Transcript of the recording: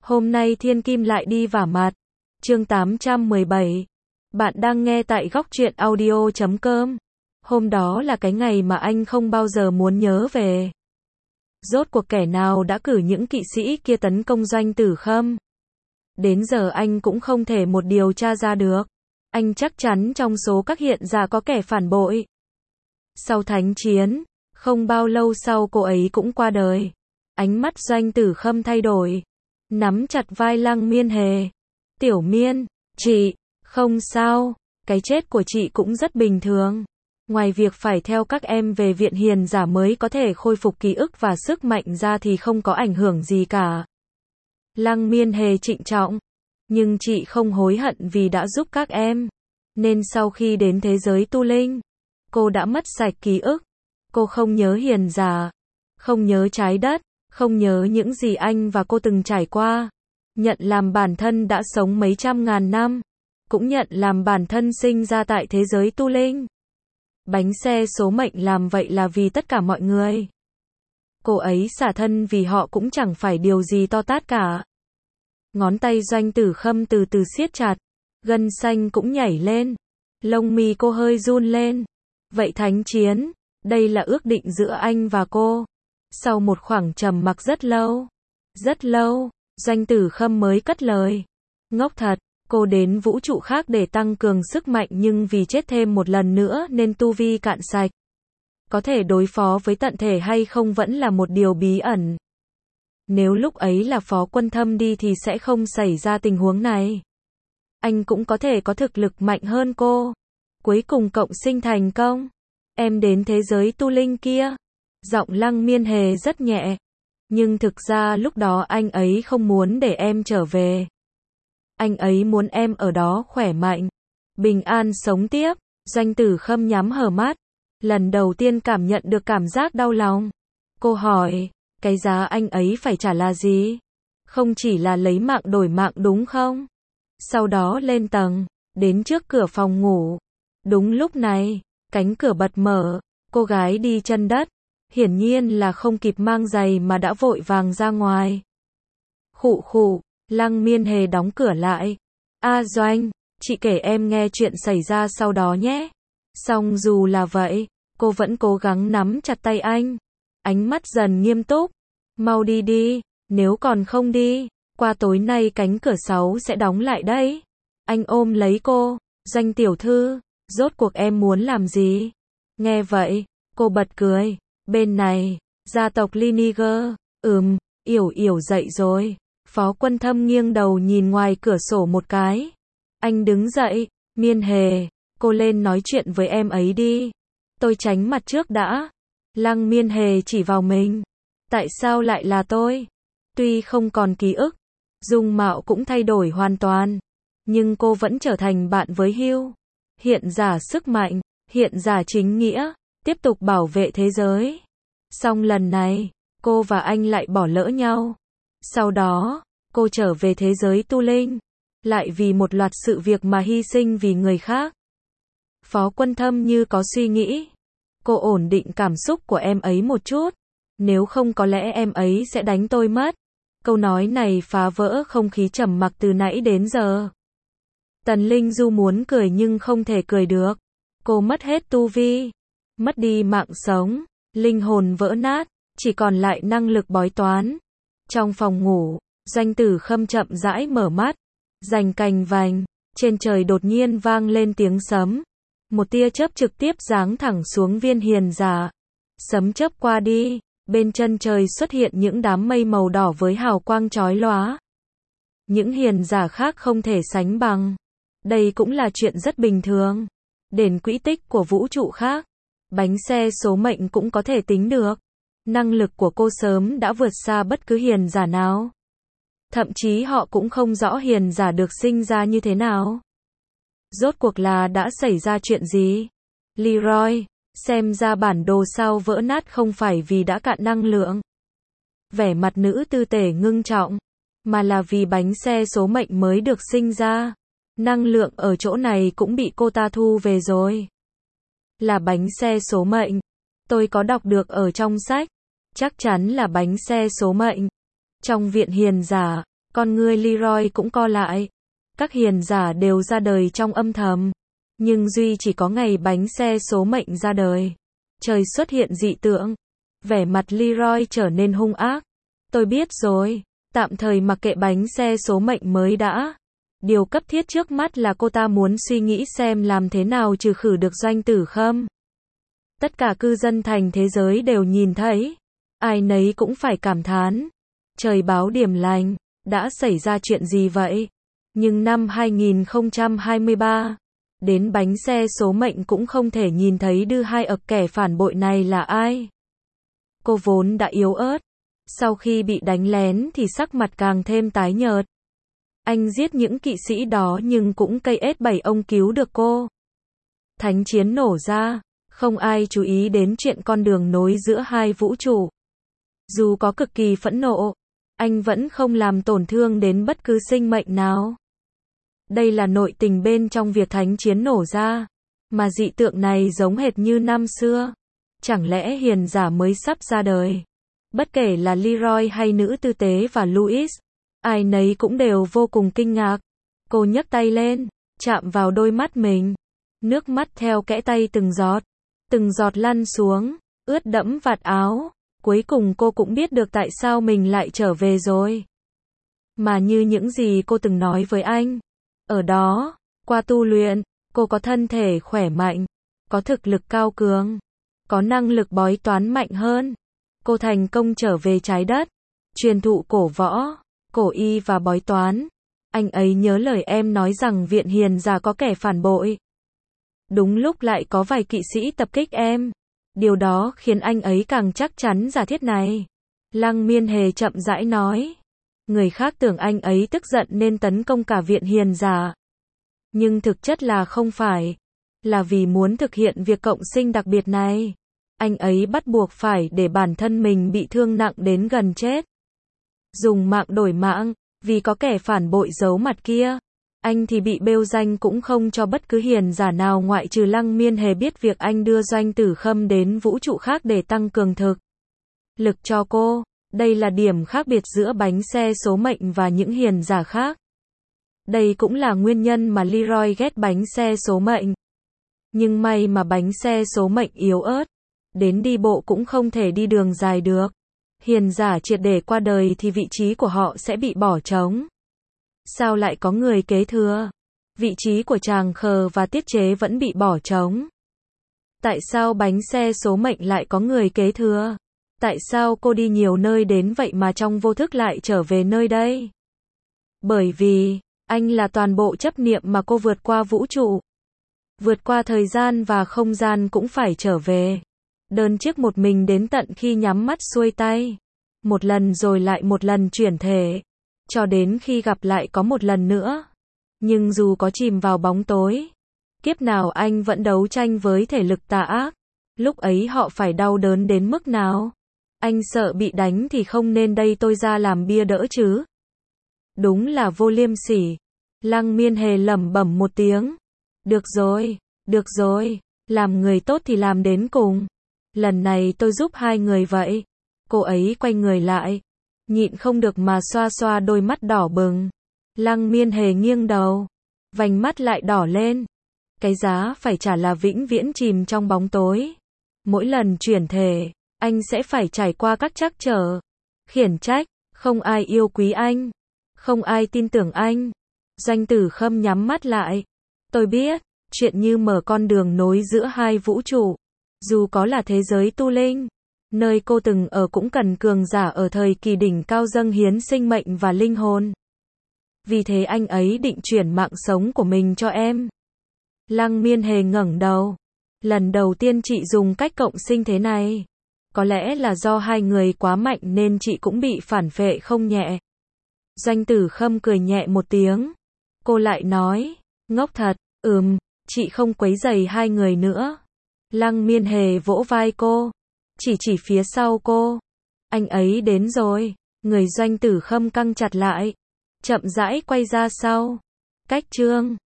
Hôm nay thiên kim lại đi vả mặt. Chương 817. Bạn đang nghe tại góc truyện audio.com. Hôm đó là cái ngày mà anh không bao giờ muốn nhớ về. Rốt cuộc kẻ nào đã cử những kỵ sĩ kia tấn công Doanh Tử Khâm? Đến giờ anh cũng không thể một điều tra ra được. Anh chắc chắn trong số các hiện giả có kẻ phản bội. Sau thánh chiến, không bao lâu sau cô ấy cũng qua đời. Ánh mắt Doanh Tử Khâm thay đổi, nắm chặt vai Lăng Miên Hề. Tiểu Miên, chị, không sao, cái chết của chị cũng rất bình thường. Ngoài việc phải theo các em về viện hiền giả mới có thể khôi phục ký ức và sức mạnh ra thì không có ảnh hưởng gì cả. Lăng Miên Hề trịnh trọng. Nhưng chị không hối hận vì đã giúp các em. Nên sau khi đến thế giới tu linh, cô đã mất sạch ký ức. Cô không nhớ hiền giả, không nhớ trái đất, không nhớ những gì anh và cô từng trải qua. Nhận làm bản thân đã sống mấy trăm ngàn năm. Cũng nhận làm bản thân sinh ra tại thế giới tu linh. Bánh xe số mệnh làm vậy là vì tất cả mọi người. Cô ấy xả thân vì họ cũng chẳng phải điều gì to tát cả. Ngón tay Doanh Tử Khâm từ từ siết chặt. Gân xanh cũng nhảy lên. Lông mi cô hơi run lên. Vậy thánh chiến, đây là ước định giữa anh và cô. Sau một khoảng trầm mặc rất lâu, Doanh Tử Khâm mới cất lời. Ngốc thật, cô đến vũ trụ khác để tăng cường sức mạnh nhưng vì chết thêm một lần nữa nên tu vi cạn sạch. Có thể đối phó với tận thể hay không vẫn là một điều bí ẩn. Nếu lúc ấy là Phó Quân Thâm đi thì sẽ không xảy ra tình huống này. Anh cũng có thể có thực lực mạnh hơn cô. Cuối cùng cộng sinh thành công. Em đến thế giới tu linh kia. Giọng Lăng Miên Hề rất nhẹ. Nhưng thực ra lúc đó anh ấy không muốn để em trở về. Anh ấy muốn em ở đó khỏe mạnh, bình an sống tiếp. Doanh Tử Khâm nhắm hờ mắt. Lần đầu tiên cảm nhận được cảm giác đau lòng. Cô hỏi, cái giá anh ấy phải trả là gì? Không chỉ là lấy mạng đổi mạng đúng không? Sau đó lên tầng, đến trước cửa phòng ngủ. Đúng lúc này, cánh cửa bật mở, cô gái đi chân đất. Hiển nhiên là không kịp mang giày mà đã vội vàng ra ngoài. Khụ khụ, Lăng Miên Hề đóng cửa lại. Doanh, chị kể em nghe chuyện xảy ra sau đó nhé. Song dù là vậy, cô vẫn cố gắng nắm chặt tay anh. Ánh mắt dần nghiêm túc. Mau đi đi, nếu còn không đi, qua tối nay cánh cửa 6 sẽ đóng lại đấy. Anh ôm lấy cô. Doanh tiểu thư, rốt cuộc em muốn làm gì? Nghe vậy, cô bật cười. Bên này, gia tộc Liniger, Yểu dậy rồi. Phó Quân Thâm nghiêng đầu nhìn ngoài cửa sổ một cái. Anh đứng dậy. Miên Hề, cô lên nói chuyện với em ấy đi. Tôi tránh mặt trước đã. Lăng Miên Hề chỉ vào mình. Tại sao lại là tôi? Tuy không còn ký ức, dung mạo cũng thay đổi hoàn toàn, nhưng cô vẫn trở thành bạn với Hugh. Hiện giả sức mạnh, hiện giả chính nghĩa, tiếp tục bảo vệ thế giới. Song lần này, cô và anh lại bỏ lỡ nhau. Sau đó, cô trở về thế giới tu linh, lại vì một loạt sự việc mà hy sinh vì người khác. Phó Quân Thâm như có suy nghĩ. Cô ổn định cảm xúc của em ấy một chút. Nếu không có lẽ em ấy sẽ đánh tôi mất. Câu nói này phá vỡ không khí trầm mặc từ nãy đến giờ. Tần Linh Du muốn cười nhưng không thể cười được. Cô mất hết tu vi, mất đi mạng sống, linh hồn vỡ nát, chỉ còn lại năng lực bói toán. Trong phòng ngủ, Doanh Tử Khâm chậm rãi mở mắt. Rành cành vành, trên trời đột nhiên vang lên tiếng sấm. Một tia chớp trực tiếp giáng thẳng xuống viên hiền giả. Sấm chớp qua đi, bên chân trời xuất hiện những đám mây màu đỏ với hào quang chói lóa. Những hiền giả khác không thể sánh bằng. Đây cũng là chuyện rất bình thường. Đền quỹ tích của vũ trụ khác, bánh xe số mệnh cũng có thể tính được. Năng lực của cô sớm đã vượt xa bất cứ hiền giả nào. Thậm chí họ cũng không rõ hiền giả được sinh ra như thế nào. Rốt cuộc là đã xảy ra chuyện gì? Leroy, xem ra bản đồ sao vỡ nát không phải vì đã cạn năng lượng. Vẻ mặt nữ tư tể ngưng trọng, mà là vì bánh xe số mệnh mới được sinh ra. Năng lượng ở chỗ này cũng bị cô ta thu về rồi. Là bánh xe số mệnh. Tôi có đọc được ở trong sách. Chắc chắn là bánh xe số mệnh. Trong viện hiền giả, Con ngươi Leroy cũng co lại. Các hiền giả đều ra đời trong âm thầm. Nhưng duy chỉ có ngày bánh xe số mệnh ra đời. Trời xuất hiện dị tượng. Vẻ mặt Leroy trở nên hung ác. Tôi biết rồi, tạm thời mặc kệ bánh xe số mệnh mới đã. Điều cấp thiết trước mắt là cô ta muốn suy nghĩ xem làm thế nào trừ khử được Doanh Tử Khâm. Tất cả cư dân thành thế giới đều nhìn thấy. Ai nấy cũng phải cảm thán. Trời báo điểm lành, đã xảy ra chuyện gì vậy? Nhưng năm 2023, đến bánh xe số mệnh cũng không thể nhìn thấy đưa hai ậc kẻ phản bội này là ai. Cô vốn đã yếu ớt. Sau khi bị đánh lén thì sắc mặt càng thêm tái nhợt. Anh giết những kỵ sĩ đó nhưng cũng cây ết 7 ông cứu được cô. Thánh chiến nổ ra, không ai chú ý đến chuyện con đường nối giữa hai vũ trụ. Dù có cực kỳ phẫn nộ, anh vẫn không làm tổn thương đến bất cứ sinh mệnh nào. Đây là nội tình bên trong việc thánh chiến nổ ra, mà dị tượng này giống hệt như năm xưa. Chẳng lẽ hiền giả mới sắp ra đời? Bất kể là Leroy hay nữ tư tế và Louis, ai nấy cũng đều vô cùng kinh ngạc. Cô nhấc tay lên, chạm vào đôi mắt mình. Nước mắt theo kẽ tay từng giọt lăn xuống, ướt đẫm vạt áo. Cuối cùng cô cũng biết được tại sao mình lại trở về rồi. Mà như những gì cô từng nói với anh. Ở đó, qua tu luyện, cô có thân thể khỏe mạnh, có thực lực cao cường, có năng lực bói toán mạnh hơn. Cô thành công trở về trái đất, truyền thụ cổ võ, cổ y và bói toán. Anh ấy nhớ lời em nói rằng viện hiền giả có kẻ phản bội. Đúng lúc lại có vài kỵ sĩ tập kích em. Điều đó khiến anh ấy càng chắc chắn giả thiết này. Lăng Miên Hề chậm rãi nói. Người khác tưởng anh ấy tức giận nên tấn công cả viện hiền giả. Nhưng thực chất là không phải. Là vì muốn thực hiện việc cộng sinh đặc biệt này. Anh ấy bắt buộc phải để bản thân mình bị thương nặng đến gần chết. Dùng mạng đổi mạng, vì có kẻ phản bội giấu mặt kia. Anh thì bị bêu danh cũng không cho bất cứ hiền giả nào ngoại trừ Lăng Miên Hề biết việc anh đưa Doanh Tử Khâm đến vũ trụ khác để tăng cường thực lực cho cô. Đây là điểm khác biệt giữa bánh xe số mệnh và những hiền giả khác. Đây cũng là nguyên nhân mà Leroy ghét bánh xe số mệnh. Nhưng may mà bánh xe số mệnh yếu ớt. Đến đi bộ cũng không thể đi đường dài được. Hiền giả triệt để qua đời thì vị trí của họ sẽ bị bỏ trống. Sao lại có người kế thừa? Vị trí của Tràng Khờ và Tiết Chế vẫn bị bỏ trống. Tại sao bánh xe số mệnh lại có người kế thừa? Tại sao cô đi nhiều nơi đến vậy mà trong vô thức lại trở về nơi đây? Bởi vì, anh là toàn bộ chấp niệm mà cô vượt qua vũ trụ. Vượt qua thời gian và không gian cũng phải trở về. Đơn chiếc một mình đến tận khi nhắm mắt xuôi tay. Một lần rồi lại một lần chuyển thể. Cho đến khi gặp lại có một lần nữa. Nhưng dù có chìm vào bóng tối, kiếp nào anh vẫn đấu tranh với thể lực tà ác. Lúc ấy họ phải đau đớn đến mức nào? Anh sợ bị đánh thì không nên đây tôi ra làm bia đỡ chứ. Đúng là vô liêm sỉ. Lăng Miên Hề lẩm bẩm một tiếng. Được rồi, làm người tốt thì làm đến cùng. Lần này tôi giúp hai người vậy. Cô ấy quay người lại. Nhịn không được mà xoa xoa đôi mắt đỏ bừng. Lăng Miên Hề nghiêng đầu. Vành mắt lại đỏ lên. Cái giá phải trả là vĩnh viễn chìm trong bóng tối. Mỗi lần chuyển thể, anh sẽ phải trải qua các trắc trở. Khiển trách, không ai yêu quý anh. Không ai tin tưởng anh. Doanh Tử Khâm nhắm mắt lại. Tôi biết, chuyện như mở con đường nối giữa hai vũ trụ. Dù có là thế giới tu linh, nơi cô từng ở cũng cần cường giả ở thời kỳ đỉnh cao dâng hiến sinh mệnh và linh hồn. Vì thế anh ấy định chuyển mạng sống của mình cho em. Lăng Miên Hề ngẩng đầu. Lần đầu tiên chị dùng cách cộng sinh thế này. Có lẽ là do hai người quá mạnh nên chị cũng bị phản phệ không nhẹ. Doanh Tử Khâm cười nhẹ một tiếng. Cô lại nói, ngốc thật, chị không quấy rầy hai người nữa. Lăng Miên Hề vỗ vai cô. Chỉ phía sau cô. Anh ấy đến rồi. Người Doanh Tử Khâm căng chặt lại. Chậm rãi quay ra sau. Cách chương